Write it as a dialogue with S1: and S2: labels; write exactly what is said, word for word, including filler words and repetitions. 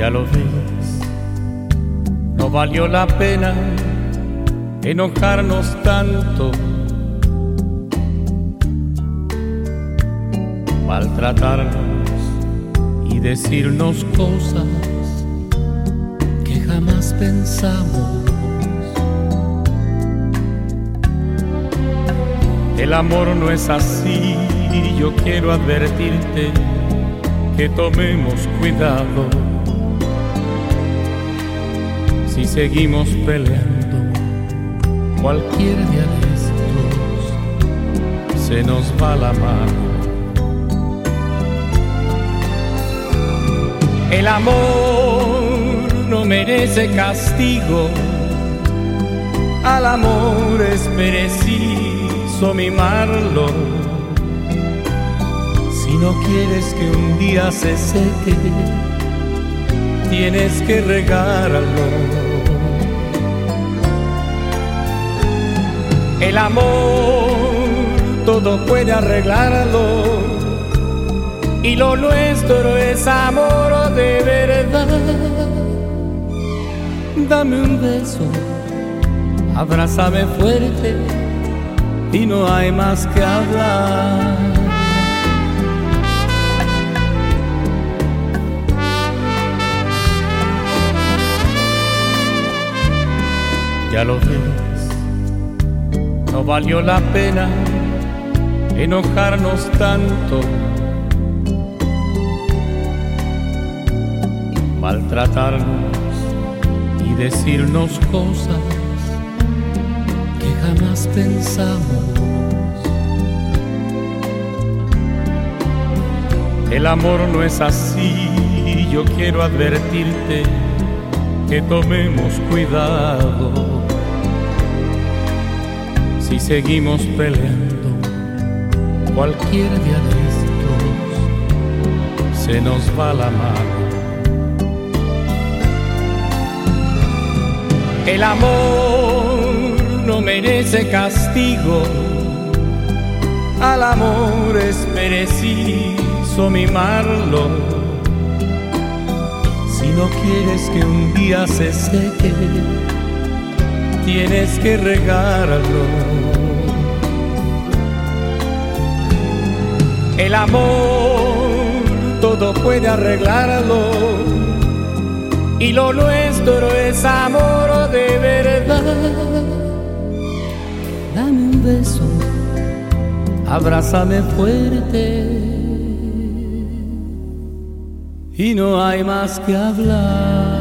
S1: Ya lo ves, no valió la pena enojarnos tanto, maltratarnos y decirnos cosas que jamás pensamos. El amor no es así, yo quiero advertirte que tomemos cuidado. Si seguimos peleando, cualquier día de estos se nos va la mano. El amor no merece castigo, al amor es preciso mimarlo. Si no quieres que un día se seque, tienes que regarlo. El amor todo puede arreglarlo, y lo nuestro es amor de verdad. Dame un beso, abrázame fuerte, y no hay más que hablar. Ya lo ves, no valió la pena enojarnos tanto, maltratarnos y decirnos cosas que jamás pensamos. El amor no es así, yo quiero advertirte que tomemos cuidado. Si seguimos peleando, cualquier día de estos se nos va la mano. El amor no merece castigo, al amor es preciso mimarlo. Si no quieres que un día se seque, tienes que regarlo. El amor todo puede arreglarlo, y lo nuestro es amor de verdad. Dame un beso, abrázame fuerte, y no hay más que hablar.